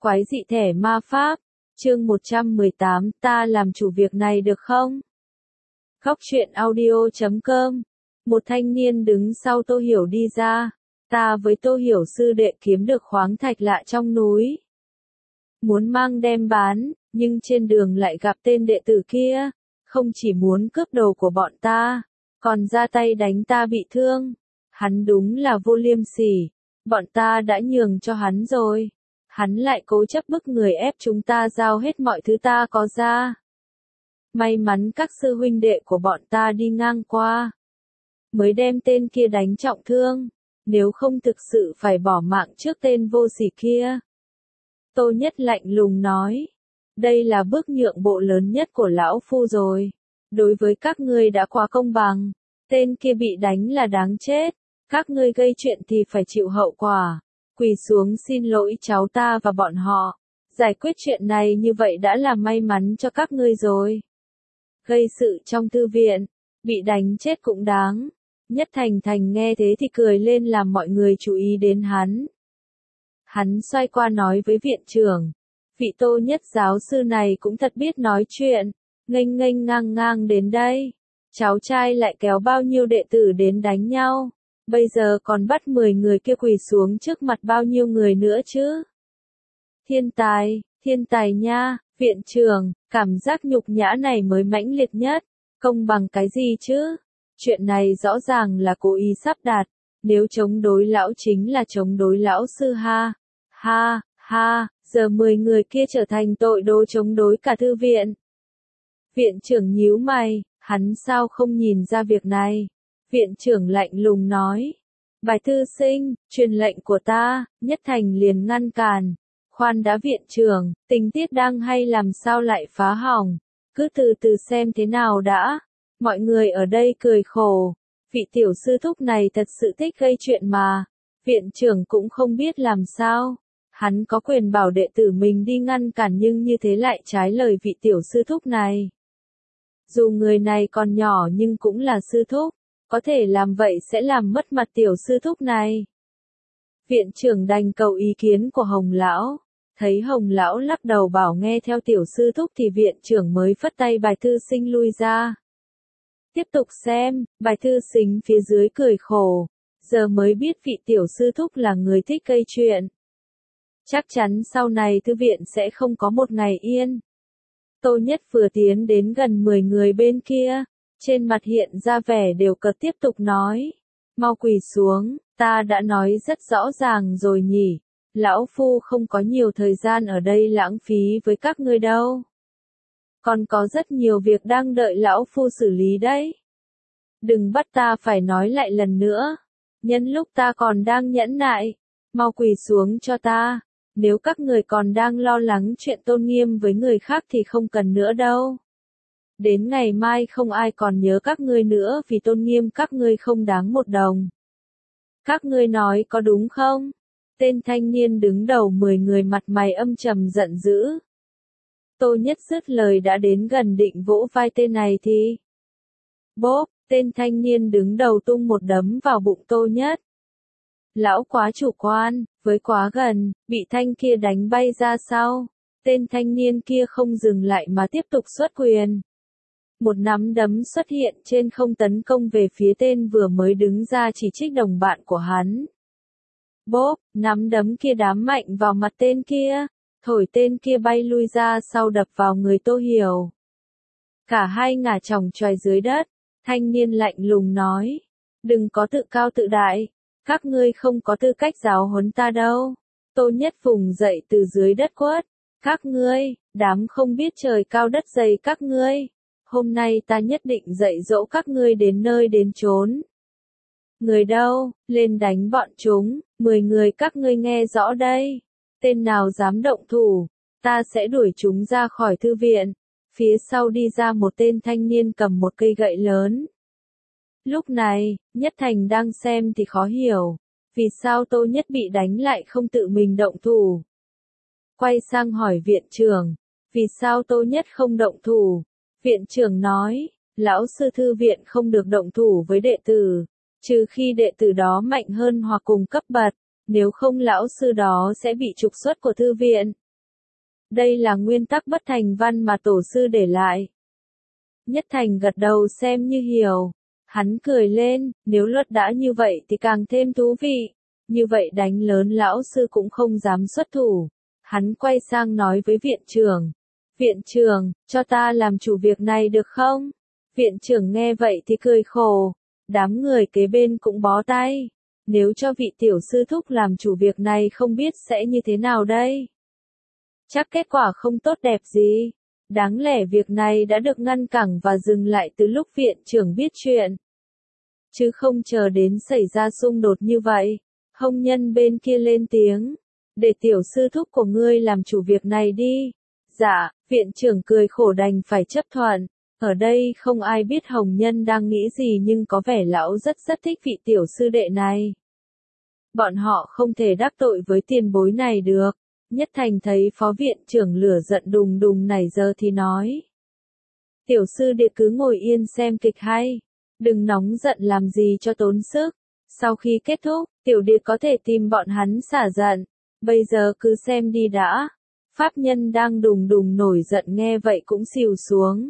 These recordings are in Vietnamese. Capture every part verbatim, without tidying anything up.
Quái dị thẻ ma pháp, chương một trăm mười tám, ta làm chủ việc này được không? Góc truyện audio chấm com. Một thanh niên đứng sau Tô Hiểu đi ra. Ta với Tô Hiểu sư đệ kiếm được khoáng thạch lạ trong núi. Muốn mang đem bán, nhưng trên đường lại gặp tên đệ tử kia. Không chỉ muốn cướp đồ của bọn ta, còn ra tay đánh ta bị thương. Hắn đúng là vô liêm sỉ. Bọn ta đã nhường cho hắn rồi. Hắn lại cố chấp bức người ép chúng ta giao hết mọi thứ ta có ra. May mắn các sư huynh đệ của bọn ta đi ngang qua, mới đem tên kia đánh trọng thương, nếu không thực sự phải bỏ mạng trước tên vô sỉ kia. Tô Nhất lạnh lùng nói, đây là bước nhượng bộ lớn nhất của lão phu rồi. Đối với các ngươi đã quá công bằng, tên kia bị đánh là đáng chết, các ngươi gây chuyện thì phải chịu hậu quả. Quỳ xuống xin lỗi cháu ta và bọn họ. Giải quyết chuyện này như vậy đã là may mắn cho các ngươi rồi. Gây sự trong thư viện, bị đánh chết cũng đáng. Nhất Thành Thành nghe thế thì cười lên làm mọi người chú ý đến hắn. Hắn xoay qua nói với viện trưởng, vị Tô Nhất giáo sư này cũng thật biết nói chuyện, nghênh nghênh ngang ngang đến đây. Cháu trai lại kéo bao nhiêu đệ tử đến đánh nhau. Bây giờ còn bắt mười người kia quỳ xuống trước mặt bao nhiêu người nữa chứ? Thiên tài, thiên tài nha, viện trưởng, cảm giác nhục nhã này mới mãnh liệt nhất, công bằng cái gì chứ? Chuyện này rõ ràng là cố ý sắp đặt, nếu chống đối lão chính là chống đối lão sư ha, ha, ha, giờ mười người kia trở thành tội đồ chống đối cả thư viện. Viện trưởng nhíu mày, hắn sao không nhìn ra việc này? Viện trưởng lạnh lùng nói, bài thư sinh, truyền lệnh của ta. Nhất Thành liền ngăn cản, khoan đã viện trưởng, tình tiết đang hay làm sao lại phá hỏng, cứ từ từ xem thế nào đã. Mọi người ở đây cười khổ, vị tiểu sư thúc này thật sự thích gây chuyện mà. Viện trưởng cũng không biết làm sao, hắn có quyền bảo đệ tử mình đi ngăn cản nhưng như thế lại trái lời vị tiểu sư thúc này. Dù người này còn nhỏ nhưng cũng là sư thúc. Có thể làm vậy sẽ làm mất mặt tiểu sư thúc này. Viện trưởng đành cầu ý kiến của Hồng Lão. Thấy Hồng Lão lắc đầu bảo nghe theo tiểu sư thúc thì viện trưởng mới phất tay bài thư sinh lui ra. Tiếp tục xem, bài thư sinh phía dưới cười khổ. Giờ mới biết vị tiểu sư thúc là người thích gây chuyện. Chắc chắn sau này thư viện sẽ không có một ngày yên. Tô Nhất vừa tiến đến gần mười người bên kia. Trên mặt hiện ra vẻ đều cợt tiếp tục nói. Mau quỳ xuống, ta đã nói rất rõ ràng rồi nhỉ. Lão phu không có nhiều thời gian ở đây lãng phí với các ngươi đâu. Còn có rất nhiều việc đang đợi lão phu xử lý đấy. Đừng bắt ta phải nói lại lần nữa. Nhân lúc ta còn đang nhẫn nại, mau quỳ xuống cho ta. Nếu các người còn đang lo lắng chuyện tôn nghiêm với người khác thì không cần nữa đâu. Đến ngày mai không ai còn nhớ các ngươi nữa vì tôn nghiêm các ngươi không đáng một đồng. Các ngươi nói có đúng không? Tên thanh niên đứng đầu mười người mặt mày âm trầm giận dữ. Tô Nhất dứt lời đã đến gần định vỗ vai tên này thì. Bốp, tên thanh niên đứng đầu tung một đấm vào bụng Tô Nhất. Lão quá chủ quan, với quá gần, bị thanh kia đánh bay ra sau. Tên thanh niên kia không dừng lại mà tiếp tục xuất quyền. Một nắm đấm xuất hiện trên không tấn công về phía tên vừa mới đứng ra chỉ trích đồng bạn của hắn. Bốp, nắm đấm kia đám mạnh vào mặt tên kia, thổi tên kia bay lui ra sau đập vào người Tô Hiểu. Cả hai ngả chòng choài dưới đất, thanh niên lạnh lùng nói, đừng có tự cao tự đại, các ngươi không có tư cách giáo huấn ta đâu. Tô Nhất vùng dậy từ dưới đất quát, các ngươi, đám không biết trời cao đất dày các ngươi. Hôm nay ta nhất định dạy dỗ các ngươi đến nơi đến chốn. Người đâu, lên đánh bọn chúng, mười người các ngươi nghe rõ đây. Tên nào dám động thủ, ta sẽ đuổi chúng ra khỏi thư viện. Phía sau đi ra một tên thanh niên cầm một cây gậy lớn. Lúc này, Nhất Thành đang xem thì khó hiểu. Vì sao Tô Nhất bị đánh lại không tự mình động thủ? Quay sang hỏi viện trưởng, vì sao Tô Nhất không động thủ? Viện trưởng nói, lão sư thư viện không được động thủ với đệ tử, trừ khi đệ tử đó mạnh hơn hoặc cùng cấp bậc, nếu không lão sư đó sẽ bị trục xuất của thư viện. Đây là nguyên tắc bất thành văn mà tổ sư để lại. Nhất Thành gật đầu xem như hiểu. Hắn cười lên, nếu luật đã như vậy thì càng thêm thú vị. Như vậy đánh lớn lão sư cũng không dám xuất thủ. Hắn quay sang nói với viện trưởng. Viện trưởng, cho ta làm chủ việc này được không? Viện trưởng nghe vậy thì cười khổ. Đám người kế bên cũng bó tay. Nếu cho vị tiểu sư thúc làm chủ việc này không biết sẽ như thế nào đây? Chắc kết quả không tốt đẹp gì. Đáng lẽ việc này đã được ngăn cản và dừng lại từ lúc viện trưởng biết chuyện. Chứ không chờ đến xảy ra xung đột như vậy. Hồng Nhân bên kia lên tiếng. Để tiểu sư thúc của ngươi làm chủ việc này đi. Dạ, viện trưởng cười khổ đành phải chấp thuận. Ở đây không ai biết Hồng Nhân đang nghĩ gì nhưng có vẻ lão rất rất thích vị tiểu sư đệ này. Bọn họ không thể đắc tội với tiền bối này được. Nhất Thành thấy phó viện trưởng lửa giận đùng đùng nảy giờ thì nói. Tiểu sư đệ cứ ngồi yên xem kịch hay. Đừng nóng giận làm gì cho tốn sức. Sau khi kết thúc, tiểu đệ có thể tìm bọn hắn xả giận. Bây giờ cứ xem đi đã. Pháp nhân đang đùng đùng nổi giận nghe vậy cũng xìu xuống.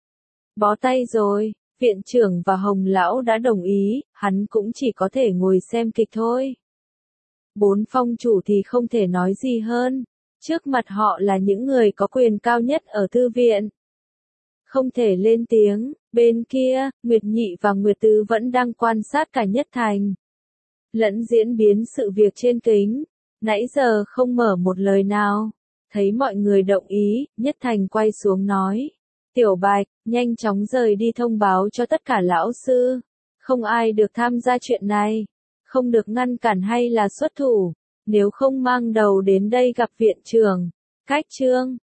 Bó tay rồi, viện trưởng và Hồng Lão đã đồng ý, hắn cũng chỉ có thể ngồi xem kịch thôi. Bốn phong chủ thì không thể nói gì hơn. Trước mặt họ là những người có quyền cao nhất ở thư viện. Không thể lên tiếng, bên kia, Nguyệt Nhị và Nguyệt Tứ vẫn đang quan sát cả Nhất Thành. Lẫn diễn biến sự việc trên kính. Nãy giờ không mở một lời nào. Thấy mọi người đồng ý, Nhất Thành quay xuống nói. Tiểu Bạch, nhanh chóng rời đi thông báo cho tất cả lão sư. Không ai được tham gia chuyện này. Không được ngăn cản hay là xuất thủ. Nếu không mang đầu đến đây gặp viện trưởng. Cách chương.